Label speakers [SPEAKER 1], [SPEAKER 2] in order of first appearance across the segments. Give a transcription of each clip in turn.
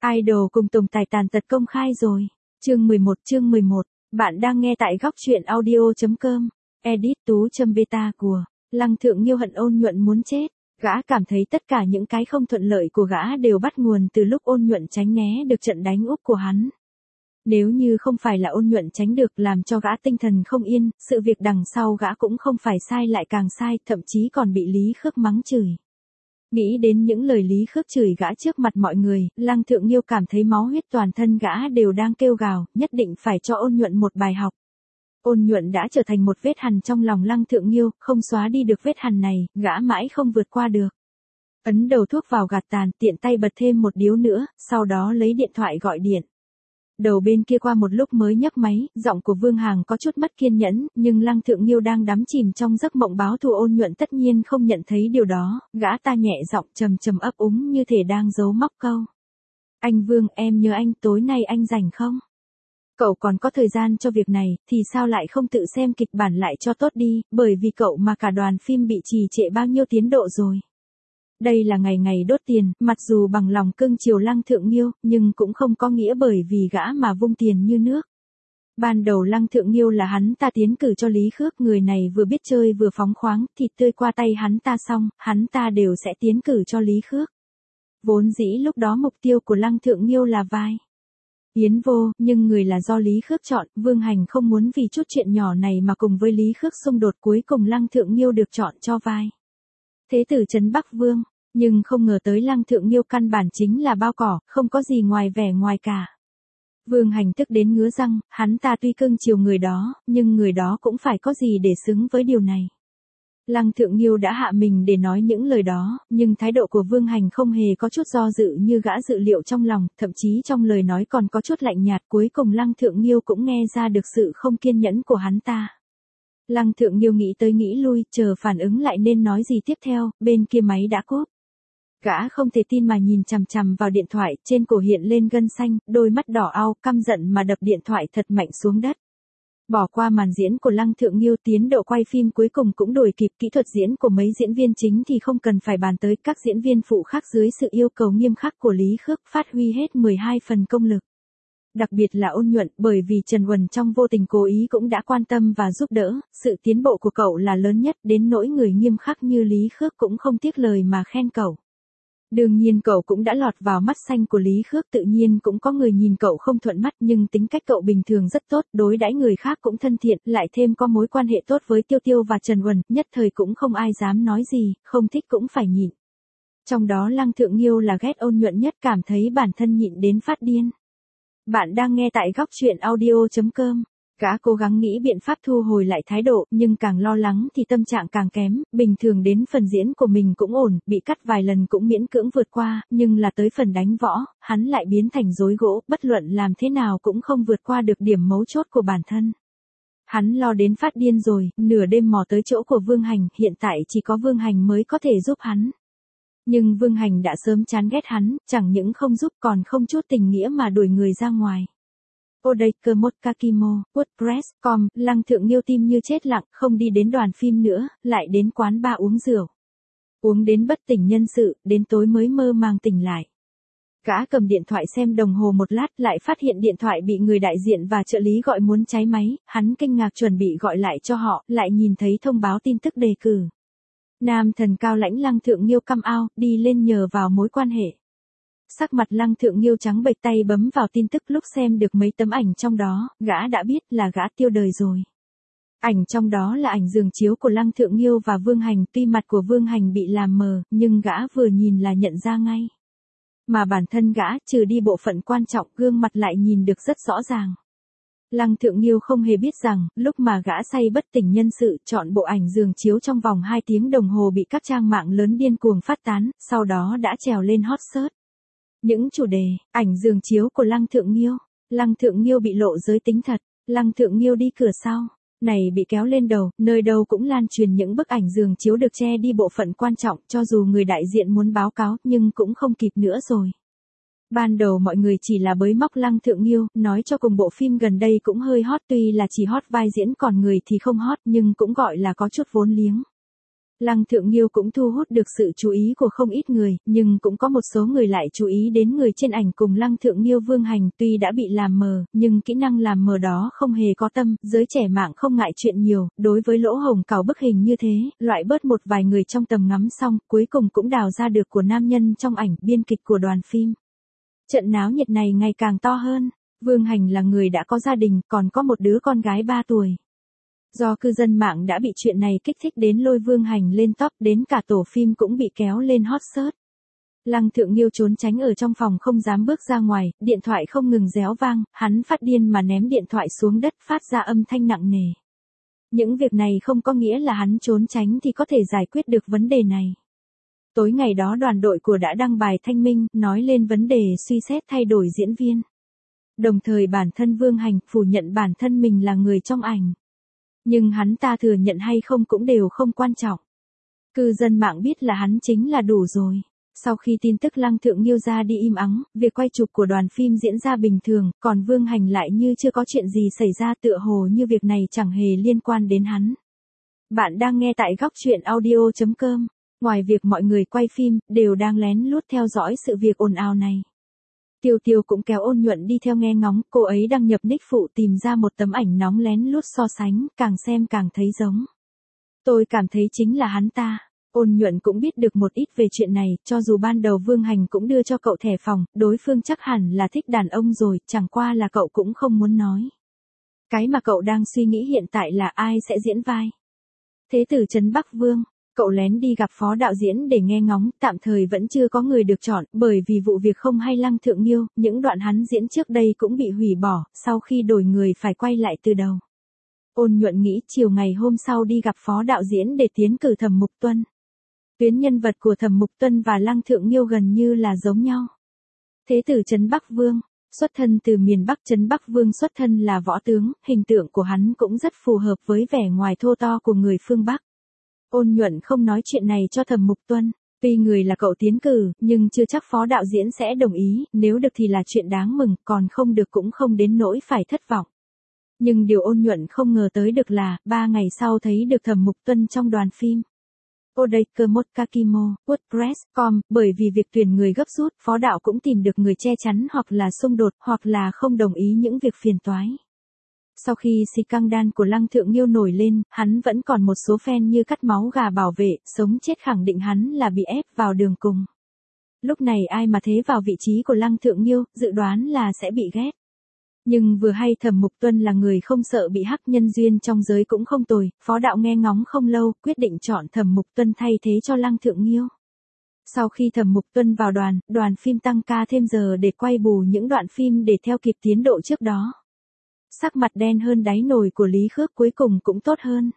[SPEAKER 1] Idol cùng tồn tại tàn tật công khai rồi. Chương 11. Bạn đang nghe tại góc truyện audio.com. Edit Tú.beta của Lăng Thượng Nghiêu hận Ôn Nhuận muốn chết. Gã cảm thấy tất cả những cái không thuận lợi của gã đều bắt nguồn từ lúc Ôn Nhuận tránh né được trận đánh úp của hắn. Nếu như không phải là Ôn Nhuận tránh được làm cho gã tinh thần không yên, sự việc đằng sau gã cũng không phải sai lại càng sai, thậm chí còn bị Lý Khước mắng chửi. Nghĩ đến những lời Lý Khước chửi gã trước mặt mọi người, Lăng Thượng Nghiêu cảm thấy máu huyết toàn thân gã đều đang kêu gào, nhất định phải cho Ôn Nhuận một bài học. Ôn Nhuận đã trở thành một vết hằn trong lòng Lăng Thượng Nghiêu, không xóa đi được vết hằn này, gã mãi không vượt qua được. Ấn đầu thuốc vào gạt tàn, tiện tay bật thêm một điếu nữa, sau đó lấy điện thoại gọi điện. Đầu bên kia qua một lúc mới nhấc máy, giọng của Vương Hàng có chút mất kiên nhẫn, nhưng Lăng Thượng Nghiêu đang đắm chìm trong giấc mộng báo thù. Ôn Nhuận tất nhiên không nhận thấy điều đó, gã ta nhẹ giọng trầm trầm ấp úng như thể đang giấu móc câu. Anh Vương, em nhớ anh, tối nay anh rảnh không? Cậu còn có thời gian cho việc này, thì sao lại không tự xem kịch bản lại cho tốt đi, bởi vì cậu mà cả đoàn phim bị trì trệ bao nhiêu tiến độ rồi. Đây là ngày ngày đốt tiền, mặc dù bằng lòng cưng chiều Lăng Thượng Nghiêu, nhưng cũng không có nghĩa bởi vì gã mà vung tiền như nước. Ban đầu Lăng Thượng Nghiêu là hắn ta tiến cử cho Lý Khước, người này vừa biết chơi vừa phóng khoáng, thịt tươi qua tay hắn ta xong, hắn ta đều sẽ tiến cử cho Lý Khước. Vốn dĩ lúc đó mục tiêu của Lăng Thượng Nghiêu là vai Yến Vô, nhưng người là do Lý Khước chọn, Vương Hành không muốn vì chút chuyện nhỏ này mà cùng với Lý Khước xung đột, cuối cùng Lăng Thượng Nghiêu được chọn cho vai Thế tử trấn Bắc Vương, nhưng không ngờ tới Lăng Thượng Nghiêu căn bản chính là bao cỏ, không có gì ngoài vẻ ngoài cả. Vương Hành tức đến ngứa răng, hắn ta tuy cưng chiều người đó, nhưng người đó cũng phải có gì để xứng với điều này. Lăng Thượng Nghiêu đã hạ mình để nói những lời đó, nhưng thái độ của Vương Hành không hề có chút do dự như gã dự liệu trong lòng, thậm chí trong lời nói còn có chút lạnh nhạt. Cuối cùng Lăng Thượng Nghiêu cũng nghe ra được sự không kiên nhẫn của hắn ta. Lăng Thượng Nghiêu nghĩ tới nghĩ lui, chờ phản ứng lại nên nói gì tiếp theo, bên kia máy đã cúp. Gã không thể tin mà nhìn chằm chằm vào điện thoại, trên cổ hiện lên gân xanh, đôi mắt đỏ au, căm giận mà đập điện thoại thật mạnh xuống đất. Bỏ qua màn diễn của Lăng Thượng Nghiêu, tiến độ quay phim cuối cùng cũng đuổi kịp, kỹ thuật diễn của mấy diễn viên chính thì không cần phải bàn tới, các diễn viên phụ khác dưới sự yêu cầu nghiêm khắc của Lý Khước phát huy hết 12 phần công lực. Đặc biệt là Ôn Nhuận, bởi vì Trần Uẩn trong vô tình cố ý cũng đã quan tâm và giúp đỡ, sự tiến bộ của cậu là lớn nhất, đến nỗi người nghiêm khắc như Lý Khước cũng không tiếc lời mà khen cậu. Đương nhiên cậu cũng đã lọt vào mắt xanh của Lý Khước, tự nhiên cũng có người nhìn cậu không thuận mắt, nhưng tính cách cậu bình thường rất tốt, đối đãi người khác cũng thân thiện, lại thêm có mối quan hệ tốt với Tiêu Tiêu và Trần Uẩn, nhất thời cũng không ai dám nói gì, không thích cũng phải nhịn. Trong đó Lăng Thượng Nghiêu là ghét Ôn Nhuận nhất, cảm thấy bản thân nhịn đến phát điên. Bạn đang nghe tại góc truyện audio.com. Gã cố gắng nghĩ biện pháp thu hồi lại thái độ, nhưng càng lo lắng thì tâm trạng càng kém, bình thường đến phần diễn của mình cũng ổn, bị cắt vài lần cũng miễn cưỡng vượt qua, nhưng là tới phần đánh võ, hắn lại biến thành rối gỗ, bất luận làm thế nào cũng không vượt qua được điểm mấu chốt của bản thân. Hắn lo đến phát điên rồi, nửa đêm mò tới chỗ của Vương Hành, hiện tại chỉ có Vương Hành mới có thể giúp hắn. Nhưng Vương Hành đã sớm chán ghét hắn, chẳng những không giúp còn không chút tình nghĩa mà đuổi người ra ngoài. Odaker Motkakimo, WordPress.com, Lăng Thượng Nghiêu tim như chết lặng, không đi đến đoàn phim nữa, lại đến quán bar uống rượu. Uống đến bất tỉnh nhân sự, đến tối mới mơ màng tỉnh lại. Gã cầm điện thoại xem đồng hồ một lát, lại phát hiện điện thoại bị người đại diện và trợ lý gọi muốn cháy máy, hắn kinh ngạc chuẩn bị gọi lại cho họ, lại nhìn thấy thông báo tin tức đề cử. Nam thần cao lãnh Lăng Thượng Nghiêu come out, đi lên nhờ vào mối quan hệ. Sắc mặt Lăng Thượng Nghiêu trắng bệch, tay bấm vào tin tức, lúc xem được mấy tấm ảnh trong đó, gã đã biết là gã tiêu đời rồi. Ảnh trong đó là ảnh giường chiếu của Lăng Thượng Nghiêu và Vương Hành, tuy mặt của Vương Hành bị làm mờ, nhưng gã vừa nhìn là nhận ra ngay. Mà bản thân gã, trừ đi bộ phận quan trọng, gương mặt lại nhìn được rất rõ ràng. Lăng Thượng Nghiêu không hề biết rằng, lúc mà gã say bất tỉnh nhân sự, chọn bộ ảnh giường chiếu trong vòng 2 tiếng đồng hồ bị các trang mạng lớn điên cuồng phát tán, sau đó đã trèo lên hot search. Những chủ đề, ảnh giường chiếu của Lăng Thượng Nghiêu bị lộ giới tính thật, Lăng Thượng Nghiêu đi cửa sau, này bị kéo lên đầu, nơi đâu cũng lan truyền những bức ảnh giường chiếu được che đi bộ phận quan trọng, cho dù người đại diện muốn báo cáo, nhưng cũng không kịp nữa rồi. Ban đầu mọi người chỉ là bới móc Lăng Thượng Nghiêu, nói cho cùng bộ phim gần đây cũng hơi hot, tuy là chỉ hot vai diễn còn người thì không hot, nhưng cũng gọi là có chút vốn liếng. Lăng Thượng Nghiêu cũng thu hút được sự chú ý của không ít người, nhưng cũng có một số người lại chú ý đến người trên ảnh cùng Lăng Thượng Nghiêu Vương Hành, tuy đã bị làm mờ, nhưng kỹ năng làm mờ đó không hề có tâm, giới trẻ mạng không ngại chuyện nhiều, đối với lỗ hổng cào bức hình như thế, loại bớt một vài người trong tầm ngắm xong, cuối cùng cũng đào ra được của nam nhân trong ảnh, biên kịch của đoàn phim. Trận náo nhiệt này ngày càng to hơn, Vương Hành là người đã có gia đình, còn có một đứa con gái 3 tuổi. Do cư dân mạng đã bị chuyện này kích thích đến lôi Vương Hành lên top, đến cả tổ phim cũng bị kéo lên hot search. Lăng Thượng Nghiêu trốn tránh ở trong phòng không dám bước ra ngoài, điện thoại không ngừng réo vang, hắn phát điên mà ném điện thoại xuống đất phát ra âm thanh nặng nề. Những việc này không có nghĩa là hắn trốn tránh thì có thể giải quyết được vấn đề này. Tối ngày đó đoàn đội của đã đăng bài thanh minh, nói lên vấn đề suy xét thay đổi diễn viên. Đồng thời bản thân Vương Hành phủ nhận bản thân mình là người trong ảnh. Nhưng hắn ta thừa nhận hay không cũng đều không quan trọng. Cư dân mạng biết là hắn chính là đủ rồi. Sau khi tin tức Lăng Thượng Nghiêu ra đi im ắng, việc quay chụp của đoàn phim diễn ra bình thường, còn Vương Hành lại như chưa có chuyện gì xảy ra, tựa hồ như việc này chẳng hề liên quan đến hắn. Bạn đang nghe tại góc truyện audio.com. Ngoài việc mọi người quay phim, đều đang lén lút theo dõi sự việc ồn ào này. Tiêu Tiêu cũng kéo Ôn Nhuận đi theo nghe ngóng, cô ấy đăng nhập nick phụ tìm ra một tấm ảnh nóng lén lút so sánh, càng xem càng thấy giống. Tôi cảm thấy chính là hắn ta. Ôn Nhuận cũng biết được một ít về chuyện này, cho dù ban đầu Vương Hành cũng đưa cho cậu thẻ phòng, đối phương chắc hẳn là thích đàn ông rồi, chẳng qua là cậu cũng không muốn nói. Cái mà cậu đang suy nghĩ hiện tại là ai sẽ diễn vai. Thế tử Trấn Bắc Vương. Cậu lén đi gặp phó đạo diễn để nghe ngóng, tạm thời vẫn chưa có người được chọn, bởi vì vụ việc không hay Lăng Thượng Nghiêu, những đoạn hắn diễn trước đây cũng bị hủy bỏ, sau khi đổi người phải quay lại từ đầu. Ôn Nhuận nghĩ chiều ngày hôm sau đi gặp phó đạo diễn để tiến cử Thẩm Mục Tuân. Tuyến nhân vật của Thẩm Mục Tuân và Lăng Thượng Nghiêu gần như là giống nhau. Thế tử Trấn Bắc Vương, xuất thân từ miền Bắc, Trấn Bắc Vương xuất thân là võ tướng, hình tượng của hắn cũng rất phù hợp với vẻ ngoài thô to của người phương Bắc. Ôn Nhuận không nói chuyện này cho Thẩm Mục Tuân, tuy người là cậu tiến cử, nhưng chưa chắc phó đạo diễn sẽ đồng ý, nếu được thì là chuyện đáng mừng, còn không được cũng không đến nỗi phải thất vọng. Nhưng điều Ôn Nhuận không ngờ tới được là, 3 ngày sau thấy được Thẩm Mục Tuân trong đoàn phim. Odeker Motkakimo, WordPress.com, bởi vì việc tuyển người gấp rút, phó đạo cũng tìm được người che chắn hoặc là xung đột, hoặc là không đồng ý những việc phiền toái. Sau khi scandal của Lăng Thượng Nghiêu nổi lên, hắn vẫn còn một số fan như cắt máu gà bảo vệ, sống chết khẳng định hắn là bị ép vào đường cùng. Lúc này ai mà thế vào vị trí của Lăng Thượng Nghiêu, dự đoán là sẽ bị ghét. Nhưng vừa hay Thẩm Mục Tuân là người không sợ bị hắc, nhân duyên trong giới cũng không tồi, phó đạo nghe ngóng không lâu, quyết định chọn Thẩm Mục Tuân thay thế cho Lăng Thượng Nghiêu. Sau khi Thẩm Mục Tuân vào đoàn phim tăng ca thêm giờ để quay bù những đoạn phim để theo kịp tiến độ trước đó. Sắc mặt đen hơn đáy nồi của Lý Khước cuối cùng cũng tốt hơn.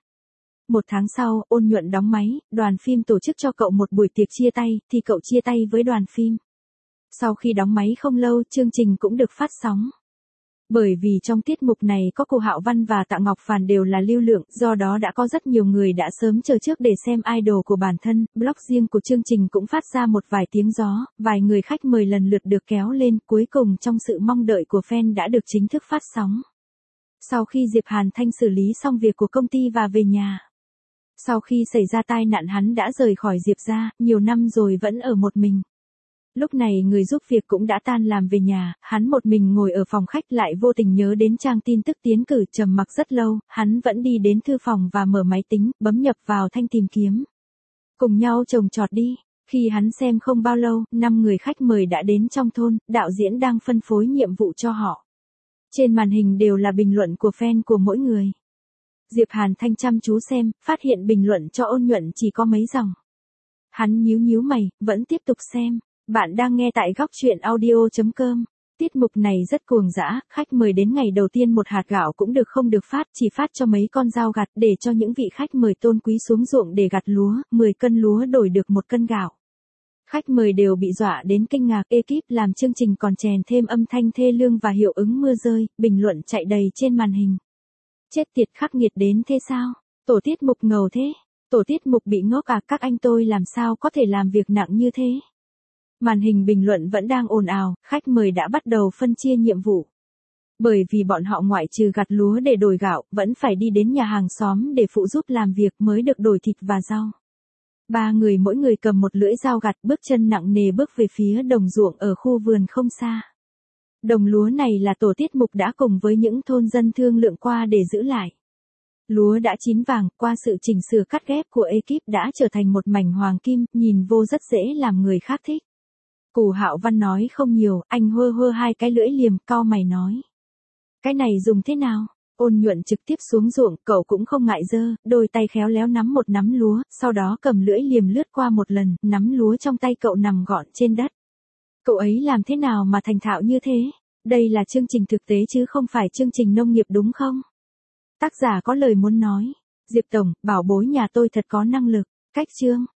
[SPEAKER 1] 1 tháng sau, Ôn Nhuận đóng máy, đoàn phim tổ chức cho cậu một buổi tiệc chia tay, thì cậu chia tay với đoàn phim. Sau khi đóng máy không lâu, chương trình cũng được phát sóng. Bởi vì trong tiết mục này có cô Hạo Văn và Tạ Ngọc Phàn đều là lưu lượng, do đó đã có rất nhiều người đã sớm chờ trước để xem idol của bản thân, blog riêng của chương trình cũng phát ra một vài tiếng gió, vài người khách mời lần lượt được kéo lên, cuối cùng trong sự mong đợi của fan đã được chính thức phát sóng. Sau khi Diệp Hàn Thanh xử lý xong việc của công ty và về nhà. Sau khi xảy ra tai nạn hắn đã rời khỏi Diệp gia, nhiều năm rồi vẫn ở một mình. Lúc này người giúp việc cũng đã tan làm về nhà, hắn một mình ngồi ở phòng khách lại vô tình nhớ đến trang tin tức tiến cử, trầm mặc rất lâu, hắn vẫn đi đến thư phòng và mở máy tính, bấm nhập vào thanh tìm kiếm. Cùng nhau trồng trọt đi. Khi hắn xem không bao lâu, 5 người khách mời đã đến trong thôn, đạo diễn đang phân phối nhiệm vụ cho họ. Trên màn hình đều là bình luận của fan của mỗi người. Diệp Hàn Thanh chăm chú xem, phát hiện bình luận cho Ôn Nhuận chỉ có mấy dòng. Hắn nhíu mày, vẫn tiếp tục xem. Bạn đang nghe tại góc truyện audio.com. Tiết mục này rất cuồng dã, khách mời đến ngày đầu tiên một hạt gạo cũng được không được phát, chỉ phát cho mấy con dao gặt để cho những vị khách mời tôn quý xuống ruộng để gặt lúa, 10 cân lúa đổi được 1 cân gạo. Khách mời đều bị dọa đến kinh ngạc, ekip làm chương trình còn chèn thêm âm thanh thê lương và hiệu ứng mưa rơi, bình luận chạy đầy trên màn hình. Chết tiệt, khắc nghiệt đến thế sao? Tổ tiết mục ngầu thế? Tổ tiết mục bị ngốc à, các anh tôi làm sao có thể làm việc nặng như thế? Màn hình bình luận vẫn đang ồn ào, khách mời đã bắt đầu phân chia nhiệm vụ. Bởi vì bọn họ ngoại trừ gặt lúa để đổi gạo, vẫn phải đi đến nhà hàng xóm để phụ giúp làm việc mới được đổi thịt và rau. Ba người mỗi người cầm một lưỡi dao gặt, bước chân nặng nề bước về phía đồng ruộng ở khu vườn không xa. Đồng lúa này là tổ tiết mục đã cùng với những thôn dân thương lượng qua để giữ lại. Lúa đã chín vàng, qua sự chỉnh sửa cắt ghép của ekip đã trở thành một mảnh hoàng kim, nhìn vô rất dễ làm người khác thích. Cù Hạo Văn nói không nhiều, anh hơ hơ hai cái lưỡi liềm, cau mày nói. Cái này dùng thế nào? Ôn Nhuận trực tiếp xuống ruộng, cậu cũng không ngại dơ, đôi tay khéo léo nắm một nắm lúa, sau đó cầm lưỡi liềm lướt qua một lần, nắm lúa trong tay cậu nằm gọn trên đất. Cậu ấy làm thế nào mà thành thạo như thế? Đây là chương trình thực tế chứ không phải chương trình nông nghiệp đúng không? Tác giả có lời muốn nói. Diệp Tổng, bảo bối nhà tôi thật có năng lực. Cách chương.